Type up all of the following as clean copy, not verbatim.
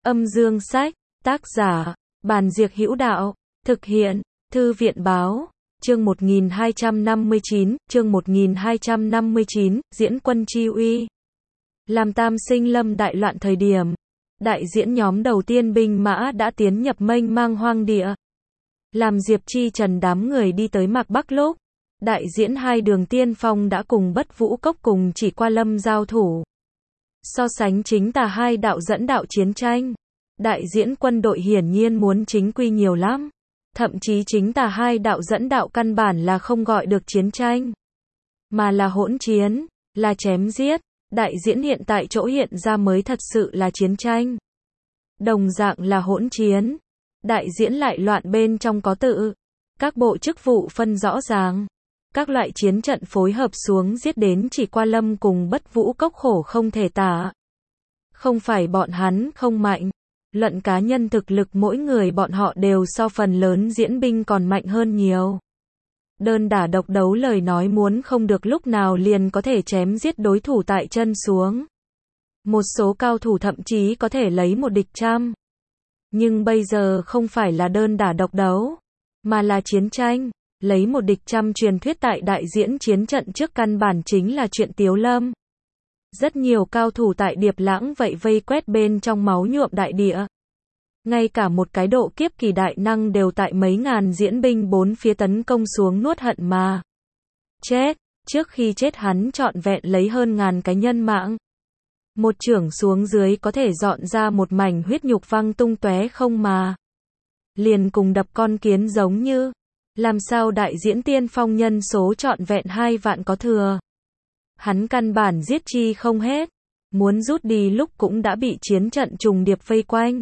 Âm dương sách, tác giả, Bàn Diệc Hữu Đạo, thực hiện, Thư viện Báo, chương 1259, Diễn Quân Chi Uy. Làm Tam Sinh Lâm đại loạn thời điểm, đại diễn nhóm đầu tiên binh mã đã tiến nhập mênh mang hoang địa. Làm Diệp Chi Trần đám người đi tới Mạc Bắc lúc, đại diễn hai đường tiên phong đã cùng Bất Vũ Cốc cùng Chỉ Qua Lâm giao thủ. So sánh chính tà hai đạo dẫn đạo chiến tranh, đại diễn quân đội hiển nhiên muốn chính quy nhiều lắm. Thậm chí chính tà hai đạo dẫn đạo căn bản là không gọi được chiến tranh, mà là hỗn chiến, là chém giết. Đại diễn hiện tại chỗ hiện ra mới thật sự là chiến tranh. Đồng dạng là hỗn chiến, đại diễn lại loạn bên trong có tự. Các bộ chức vụ phân rõ ràng. Các loại chiến trận phối hợp xuống giết đến Chỉ Qua Lâm cùng Bất Vũ Cốc khổ không thể tả. Không phải bọn hắn không mạnh, luận cá nhân thực lực mỗi người bọn họ đều so phần lớn diễn binh còn mạnh hơn nhiều. Đơn đả độc đấu lời nói muốn không được lúc nào liền có thể chém giết đối thủ tại chân xuống. Một số cao thủ thậm chí có thể lấy một địch trăm. Nhưng bây giờ không phải là đơn đả độc đấu, mà là chiến tranh. Lấy một địch trăm truyền thuyết tại đại diễn chiến trận trước căn bản chính là chuyện tiếu lâm. Rất nhiều cao thủ tại Điệp Lãng vậy vây quét bên trong máu nhuộm đại địa. Ngay cả một cái độ kiếp kỳ đại năng đều tại mấy ngàn diễn binh bốn phía tấn công xuống nuốt hận mà chết. Trước khi chết hắn trọn vẹn lấy hơn ngàn cái nhân mạng. Một chưởng xuống dưới có thể dọn ra một mảnh huyết nhục văng tung tóe không mà. Liền cùng đập con kiến giống như. Làm sao đại diễn tiên phong nhân số trọn vẹn 2 vạn có thừa. Hắn căn bản giết chi không hết. Muốn rút đi lúc cũng đã bị chiến trận trùng điệp vây quanh.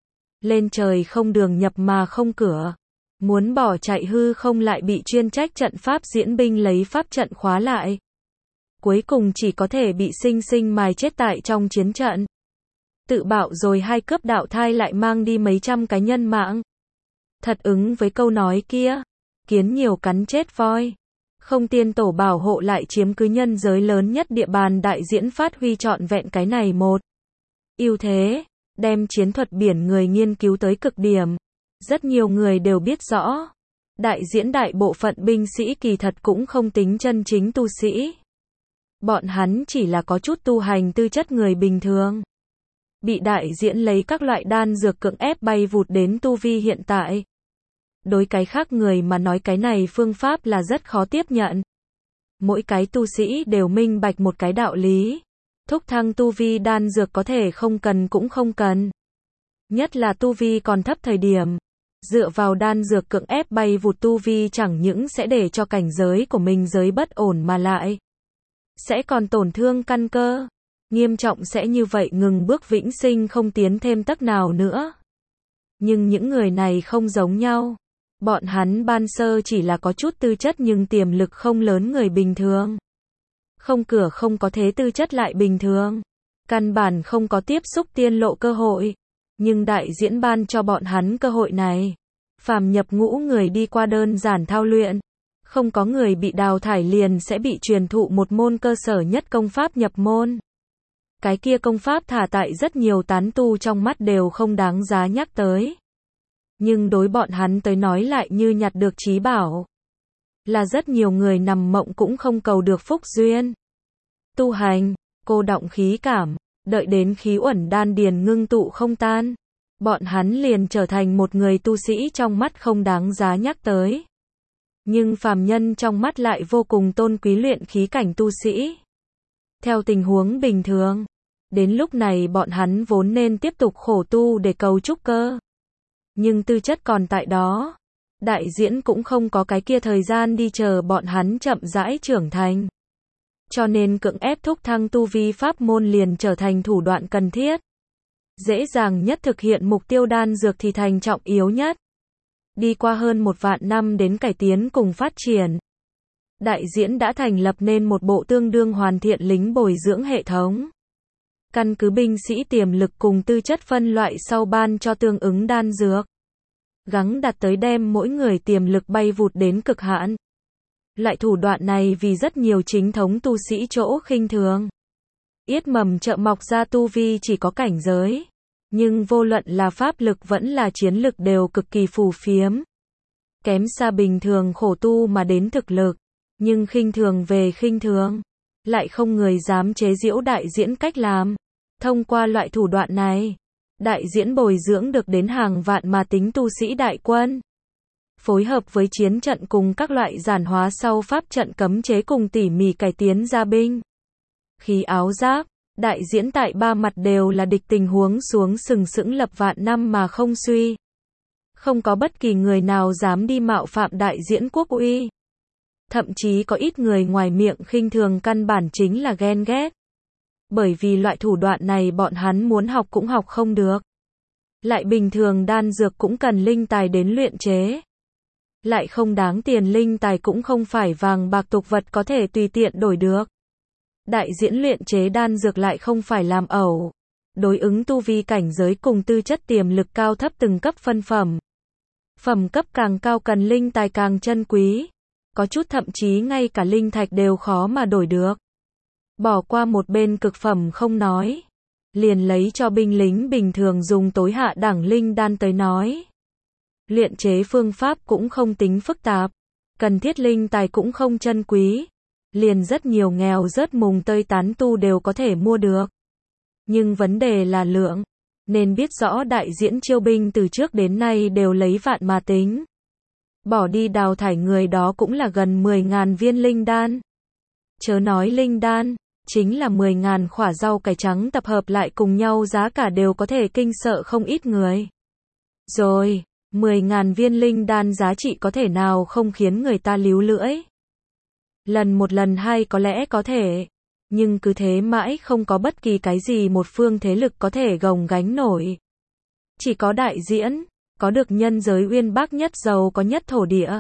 Lên trời không đường nhập mà không cửa. Muốn bỏ chạy hư không lại bị chuyên trách trận pháp diễn binh lấy pháp trận khóa lại. Cuối cùng chỉ có thể bị sinh sinh mài chết tại trong chiến trận. Tự bạo rồi hai cướp đạo thai lại mang đi mấy trăm cái nhân mạng. Thật ứng với câu nói kia. Kiến nhiều cắn chết voi. Không tiên tổ bảo hộ lại chiếm cứ nhân giới lớn nhất địa bàn đại diễn phát huy trọn vẹn cái này một ưu thế, đem chiến thuật biển người nghiên cứu tới cực điểm. Rất nhiều người đều biết rõ, đại diễn đại bộ phận binh sĩ kỳ thật cũng không tính chân chính tu sĩ. Bọn hắn chỉ là có chút tu hành tư chất người bình thường. Bị đại diễn lấy các loại đan dược cưỡng ép bay vụt đến tu vi hiện tại. Đối cái khác người mà nói cái này phương pháp là rất khó tiếp nhận. Mỗi cái tu sĩ đều minh bạch một cái đạo lý. Thúc thăng tu vi đan dược có thể không cần cũng không cần. Nhất là tu vi còn thấp thời điểm. Dựa vào đan dược cưỡng ép bay vụt tu vi chẳng những sẽ để cho cảnh giới của mình giới bất ổn mà lại sẽ còn tổn thương căn cơ. Nghiêm trọng sẽ như vậy ngừng bước vĩnh sinh không tiến thêm tấc nào nữa. Nhưng những người này không giống nhau. Bọn hắn ban sơ chỉ là có chút tư chất nhưng tiềm lực không lớn người bình thường. Không cửa không có thế tư chất lại bình thường. Căn bản không có tiếp xúc tiên lộ cơ hội. Nhưng đại diễn ban cho bọn hắn cơ hội này. Phàm nhập ngũ người đi qua đơn giản thao luyện. Không có người bị đào thải liền sẽ bị truyền thụ một môn cơ sở nhất công pháp nhập môn. Cái kia công pháp thả tại rất nhiều tán tu trong mắt đều không đáng giá nhắc tới. Nhưng đối bọn hắn tới nói lại như nhặt được trí bảo. Là rất nhiều người nằm mộng cũng không cầu được phúc duyên. Tu hành, cô đọng khí cảm, đợi đến khí uẩn đan điền ngưng tụ không tan. Bọn hắn liền trở thành một người tu sĩ trong mắt không đáng giá nhắc tới. Nhưng phàm nhân trong mắt lại vô cùng tôn quý luyện khí cảnh tu sĩ. Theo tình huống bình thường, đến lúc này bọn hắn vốn nên tiếp tục khổ tu để cầu trúc cơ. Nhưng tư chất còn tại đó. Đại diễn cũng không có cái kia thời gian đi chờ bọn hắn chậm rãi trưởng thành. Cho nên cưỡng ép thúc thăng tu vi pháp môn liền trở thành thủ đoạn cần thiết. Dễ dàng nhất thực hiện mục tiêu đan dược thì thành trọng yếu nhất. Đi qua hơn 1 vạn năm đến cải tiến cùng phát triển. Đại diễn đã thành lập nên một bộ tương đương hoàn thiện lính bồi dưỡng hệ thống. Căn cứ binh sĩ tiềm lực cùng tư chất phân loại sau ban cho tương ứng đan dược. Gắng đạt tới đem mỗi người tiềm lực bay vụt đến cực hạn. Loại thủ đoạn này vì rất nhiều chính thống tu sĩ chỗ khinh thường. Yết mầm chợ mọc ra tu vi chỉ có cảnh giới. Nhưng vô luận là pháp lực vẫn là chiến lực đều cực kỳ phù phiếm. Kém xa bình thường khổ tu mà đến thực lực. Nhưng khinh thường về khinh thường. Lại không người dám chế giễu đại diễn cách làm. Thông qua loại thủ đoạn này, đại diễn bồi dưỡng được đến hàng vạn mà tính tu sĩ đại quân. Phối hợp với chiến trận cùng các loại giản hóa sau pháp trận cấm chế cùng tỉ mỉ cải tiến gia binh. Khí áo giáp, đại diễn tại ba mặt đều là địch tình huống xuống sừng sững lập vạn năm mà không suy. Không có bất kỳ người nào dám đi mạo phạm đại diễn quốc uy. Thậm chí có ít người ngoài miệng khinh thường căn bản chính là ghen ghét. Bởi vì loại thủ đoạn này bọn hắn muốn học cũng học không được. Lại bình thường đan dược cũng cần linh tài đến luyện chế. Lại không đáng tiền, linh tài cũng không phải vàng bạc tục vật có thể tùy tiện đổi được. Đại diễn luyện chế đan dược lại không phải làm ẩu. Đối ứng tu vi cảnh giới cùng tư chất tiềm lực cao thấp từng cấp phân phẩm. Phẩm cấp càng cao cần linh tài càng chân quý. Có chút thậm chí ngay cả linh thạch đều khó mà đổi được. Bỏ qua một bên cực phẩm không nói. Liền lấy cho binh lính bình thường dùng tối hạ đẳng linh đan tới nói. Luyện chế phương pháp cũng không tính phức tạp. Cần thiết linh tài cũng không chân quý. Liền rất nhiều nghèo rớt mùng tơi tán tu đều có thể mua được. Nhưng vấn đề là lượng. Nên biết rõ đại diễn chiêu binh từ trước đến nay đều lấy vạn mà tính. Bỏ đi đào thải người đó cũng là gần 10.000 viên linh đan. Chớ nói linh đan, chính là 10.000 khỏa rau cải trắng tập hợp lại cùng nhau giá cả đều có thể kinh sợ không ít người. Rồi, 10.000 viên linh đan giá trị có thể nào không khiến người ta líu lưỡi. Lần một lần hai có lẽ có thể, nhưng cứ thế mãi không có bất kỳ cái gì một phương thế lực có thể gồng gánh nổi. Chỉ có đại diễn, có được nhân giới uyên bác nhất giàu có nhất thổ địa.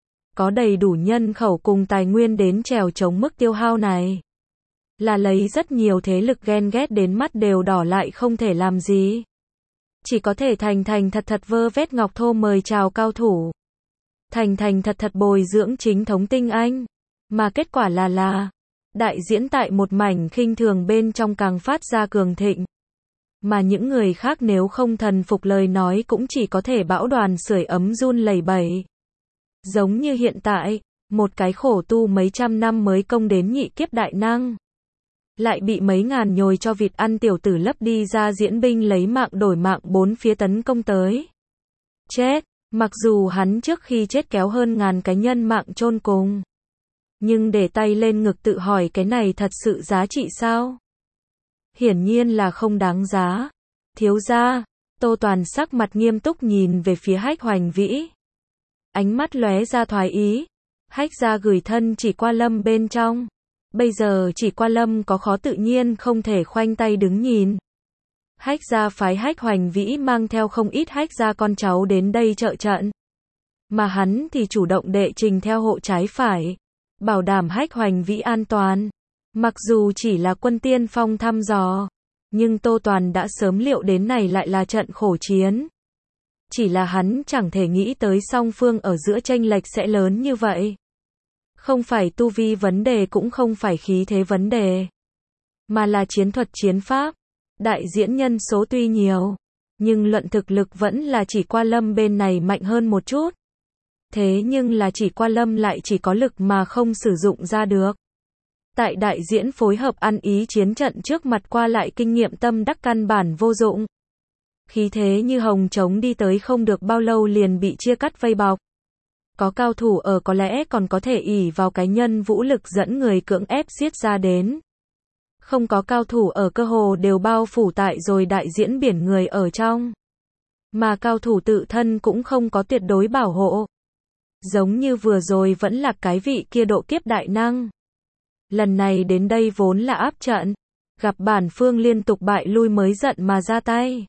Có đầy đủ nhân khẩu cùng tài nguyên đến trèo chống mức tiêu hao này. Là lấy rất nhiều thế lực ghen ghét đến mắt đều đỏ lại không thể làm gì. Chỉ có thể thành thật thật vơ vét ngọc thô mời chào cao thủ. Thành thật thật bồi dưỡng chính thống tinh anh. Mà kết quả là đại diễn tại một mảnh khinh thường bên trong càng phát ra cường thịnh. Mà những người khác nếu không thần phục lời nói cũng chỉ có thể bão đoàn sưởi ấm run lẩy bẩy. Giống như hiện tại, một cái khổ tu mấy trăm năm mới công đến nhị kiếp đại năng. Lại bị mấy ngàn nhồi cho vịt ăn tiểu tử lấp đi ra diễn binh lấy mạng đổi mạng bốn phía tấn công tới. Chết, mặc dù hắn trước khi chết kéo hơn ngàn cái nhân mạng chôn cùng. Nhưng để tay lên ngực tự hỏi cái này thật sự giá trị sao? Hiển nhiên là không đáng giá. Thiếu gia, Tô Toàn sắc mặt nghiêm túc nhìn về phía Hách Hoành Vĩ. Ánh mắt lóe ra thoái ý. Hách gia gửi thân Chỉ Qua Lâm bên trong. Bây giờ Chỉ Qua Lâm có khó tự nhiên không thể khoanh tay đứng nhìn. Hách gia phái Hách Hoành Vĩ mang theo không ít Hách gia con cháu đến đây trợ trận. Mà hắn thì chủ động đệ trình theo hộ trái phải. Bảo đảm Hách Hoành Vĩ an toàn. Mặc dù chỉ là quân tiên phong thăm dò, nhưng Tô Toàn đã sớm liệu đến này lại là trận khổ chiến. Chỉ là hắn chẳng thể nghĩ tới song phương ở giữa chênh lệch sẽ lớn như vậy. Không phải tu vi vấn đề cũng không phải khí thế vấn đề, mà là chiến thuật chiến pháp. Đại diễn nhân số tuy nhiều, nhưng luận thực lực vẫn là Chỉ Qua Lâm bên này mạnh hơn một chút. Thế nhưng là Chỉ Qua Lâm lại chỉ có lực mà không sử dụng ra được. Tại đại diễn phối hợp ăn ý chiến trận trước mặt qua lại kinh nghiệm tâm đắc căn bản vô dụng. Khí thế như hồng trống đi tới không được bao lâu liền bị chia cắt vây bọc. Có cao thủ ở có lẽ còn có thể ỷ vào cá nhân vũ lực dẫn người cưỡng ép giết ra đến. Không có cao thủ ở cơ hồ đều bao phủ tại rồi đại diễn biển người ở trong. Mà cao thủ tự thân cũng không có tuyệt đối bảo hộ. Giống như vừa rồi vẫn là cái vị kia độ kiếp đại năng. Lần này đến đây vốn là áp trận. Gặp bản phương liên tục bại lui mới giận mà ra tay.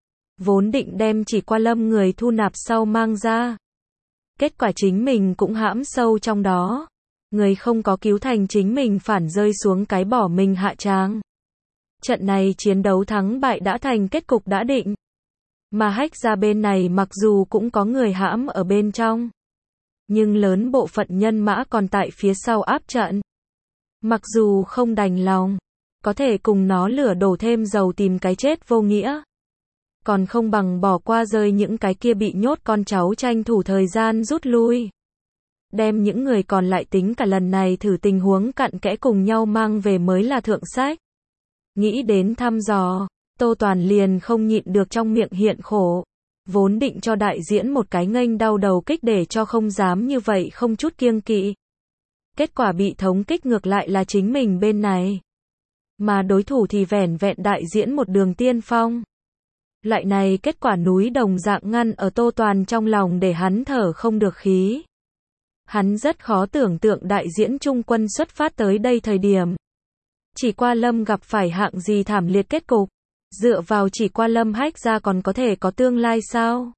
Vốn định đem Chỉ Qua Lâm người thu nạp sau mang ra. Kết quả chính mình cũng hãm sâu trong đó. Người không có cứu thành chính mình phản rơi xuống cái bỏ mình hạ tràng. Trận này chiến đấu thắng bại đã thành kết cục đã định. Mà Hách gia bên này mặc dù cũng có người hãm ở bên trong. Nhưng lớn bộ phận nhân mã còn tại phía sau áp trận. Mặc dù không đành lòng, có thể cùng nó lửa đổ thêm dầu tìm cái chết vô nghĩa. còn không bằng bỏ qua rơi những cái kia bị nhốt con cháu tranh thủ thời gian rút lui. Đem những người còn lại tính cả lần này thử tình huống cặn kẽ cùng nhau mang về mới là thượng sách. Nghĩ đến thăm dò, Tô Toàn liền không nhịn được trong miệng hiện khổ. Vốn định cho đại diễn một cái nghênh đau đầu kích để cho không dám như vậy không chút kiêng kỵ. Kết quả bị thống kích ngược lại là chính mình bên này. Mà đối thủ thì vẻn vẹn đại diễn một đường tiên phong. Loại này kết quả núi đồng dạng ngăn ở Tô Toàn trong lòng để hắn thở không được khí. Hắn rất khó tưởng tượng đại diễn trung quân xuất phát tới đây thời điểm. Chỉ qua lâm gặp phải hạng gì thảm liệt kết cục. Dựa vào chỉ qua lâm Hách ra còn có thể có tương lai sao?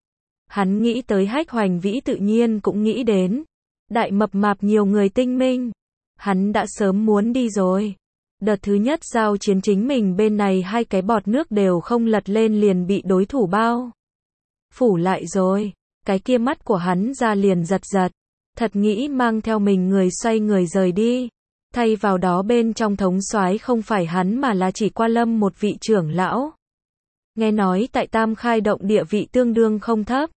Hắn nghĩ tới Hách Hoành Vĩ tự nhiên cũng nghĩ đến. Đại mập mạp nhiều người tinh minh. Hắn đã sớm muốn đi rồi. Đợt thứ nhất giao chiến chính mình bên này hai cái bọt nước đều không lật lên liền bị đối thủ bao phủ lại rồi. Cái kia mắt của hắn ra liền giật giật. Thật nghĩ mang theo mình người xoay người rời đi. Thay vào đó bên trong thống soái không phải hắn mà là chỉ qua lâm một vị trưởng lão. Nghe nói tại Tam Khai động địa vị tương đương không thấp.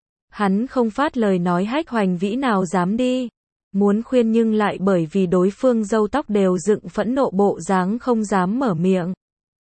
Hắn không phát lời nói Hách Hoành Vĩ nào dám đi. Muốn khuyên nhưng lại bởi vì đối phương râu tóc đều dựng phẫn nộ bộ dáng không dám mở miệng.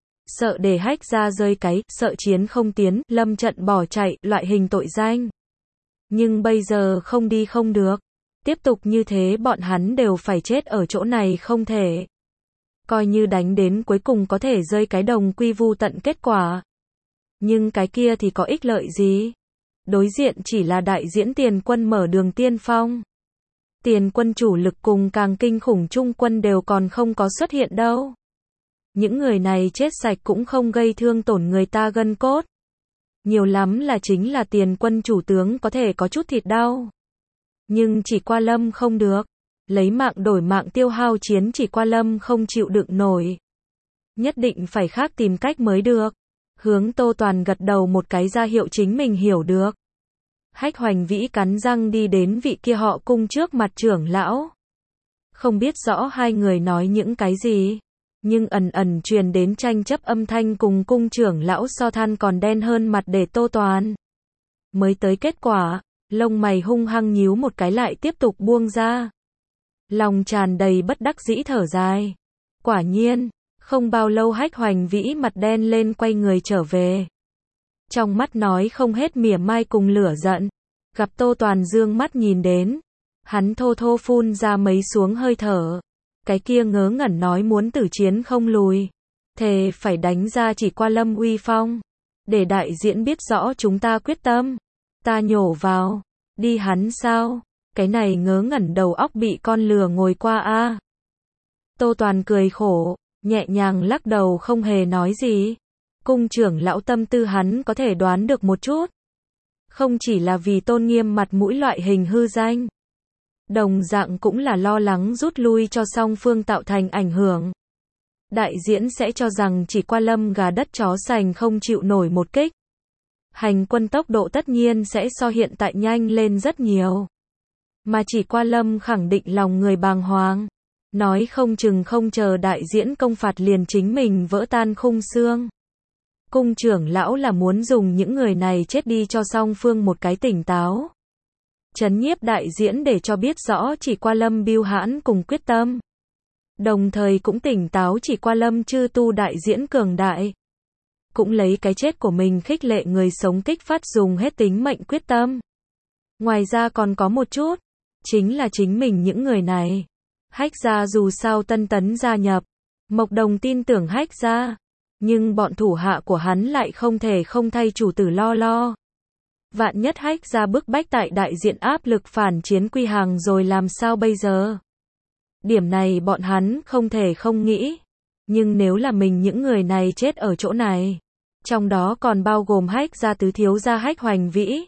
Sợ để Hách ra rơi cái, sợ chiến không tiến, lâm trận bỏ chạy, loại hình tội danh. Nhưng bây giờ không đi không được. Tiếp tục như thế bọn hắn đều phải chết ở chỗ này không thể. Coi như đánh đến cuối cùng có thể rơi cái đồng quy vu tận kết quả. Nhưng cái kia thì có ích lợi gì? Đối diện chỉ là đại diễn tiền quân mở đường tiên phong. Tiền quân chủ lực cùng càng kinh khủng trung quân đều còn không có xuất hiện đâu. Những người này chết sạch cũng không gây thương tổn người ta gân cốt. Nhiều lắm là chính là tiền quân chủ tướng có thể có chút thịt đau. Nhưng chỉ qua lâm không được. Lấy mạng đổi mạng tiêu hao chiến chỉ qua lâm không chịu đựng nổi. Nhất định phải khác tìm cách mới được. Hướng Tô Toàn gật đầu một cái ra hiệu chính mình hiểu được. Hách Hoành Vĩ cắn răng đi đến vị kia họ cung trước mặt trưởng lão. Không biết rõ hai người nói những cái gì. Nhưng ẩn ẩn truyền đến tranh chấp âm thanh cùng cung trưởng lão so than còn đen hơn mặt để Tô Toàn. Mới tới kết quả. Lông mày hung hăng nhíu một cái lại tiếp tục buông ra. Lòng tràn đầy bất đắc dĩ thở dài. Quả nhiên, không bao lâu Hách Hoành Vĩ mặt đen lên quay người trở về. Trong mắt nói không hết mỉa mai cùng lửa giận. Gặp Tô Toàn dương mắt nhìn đến. Hắn thô thô phun ra mấy xuống hơi thở. Cái kia ngớ ngẩn nói muốn tử chiến không lùi. Thề phải đánh ra chỉ qua lâm uy phong. Để đại diễn biết rõ chúng ta quyết tâm. Ta nhổ vào. Đi hắn sao? Cái này ngớ ngẩn đầu óc bị con lừa ngồi qua a. Tô Toàn cười khổ, nhẹ nhàng lắc đầu không hề nói gì. Cung trưởng lão tâm tư hắn có thể đoán được một chút. Không chỉ là vì tôn nghiêm mặt mũi loại hình hư danh. Đồng dạng cũng là lo lắng rút lui cho song phương tạo thành ảnh hưởng. Đại diễn sẽ cho rằng chỉ qua lâm gà đất chó sành không chịu nổi một kích. Hành quân tốc độ tất nhiên sẽ so hiện tại nhanh lên rất nhiều. Mà chỉ qua lâm khẳng định lòng người bàng hoàng. Nói không chừng không chờ đại diễn công phạt liền chính mình vỡ tan khung xương. Cung trưởng lão là muốn dùng những người này chết đi cho song phương một cái tỉnh táo. Trấn nhiếp đại diễn để cho biết rõ chỉ qua lâm bưu hãn cùng quyết tâm. Đồng thời cũng tỉnh táo chỉ qua lâm chư tu đại diễn cường đại. Cũng lấy cái chết của mình khích lệ người sống kích phát dùng hết tính mệnh quyết tâm. Ngoài ra còn có một chút, chính là chính mình những người này. Hách gia dù sao tân tấn gia nhập, Mộc Đồng tin tưởng Hách gia, nhưng bọn thủ hạ của hắn lại không thể không thay chủ tử lo. Vạn nhất Hách gia bức bách tại đại diện áp lực phản chiến quy hàng rồi làm sao bây giờ? Điểm này bọn hắn không thể không nghĩ. Nhưng nếu là mình những người này chết ở chỗ này, trong đó còn bao gồm Hách gia tứ thiếu gia Hách Hoành Vĩ.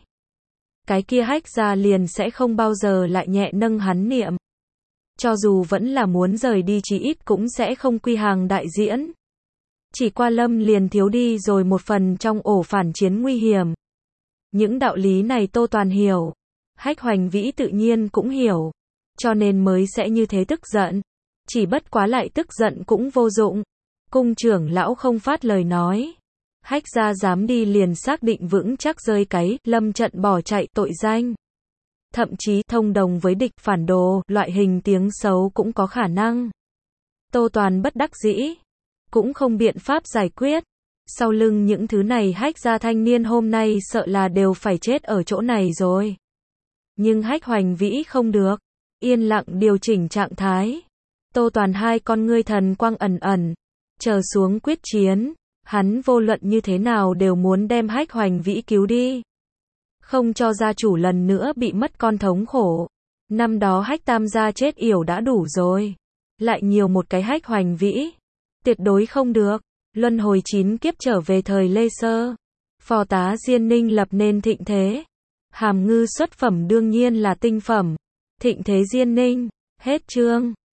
Cái kia Hách gia liền sẽ không bao giờ lại nhẹ nâng hắn niệm. Cho dù vẫn là muốn rời đi chí ít cũng sẽ không quy hàng đại diễn. Chỉ qua lâm liền thiếu đi rồi một phần trong ổ phản chiến nguy hiểm. Những đạo lý này Tô Toàn hiểu. Hách Hoành Vĩ tự nhiên cũng hiểu. Cho nên mới sẽ như thế tức giận. Chỉ bất quá lại tức giận cũng vô dụng. Cung trưởng lão không phát lời nói. Hách gia dám đi liền xác định vững chắc rơi cái lâm trận bỏ chạy tội danh. Thậm chí thông đồng với địch phản đồ, loại hình tiếng xấu cũng có khả năng. Tô Toàn bất đắc dĩ, cũng không biện pháp giải quyết. Sau lưng những thứ này Hách gia thanh niên hôm nay sợ là đều phải chết ở chỗ này rồi. Nhưng Hách Hoành Vĩ không được, yên lặng điều chỉnh trạng thái. Tô Toàn hai con ngươi thần quang ẩn ẩn, chờ xuống quyết chiến, hắn vô luận như thế nào đều muốn đem Hách Hoành Vĩ cứu đi. Không cho gia chủ lần nữa bị mất con thống khổ. Năm đó Hách Tam gia chết yểu đã đủ rồi. Lại nhiều một cái Hách Hoành Vĩ. Tuyệt đối không được. Luân hồi 9 kiếp trở về thời Lê Sơ. Phò tá Diên Ninh lập nên thịnh thế. Hàm Ngư xuất phẩm đương nhiên là tinh phẩm. Thịnh thế Diên Ninh. Hết chương.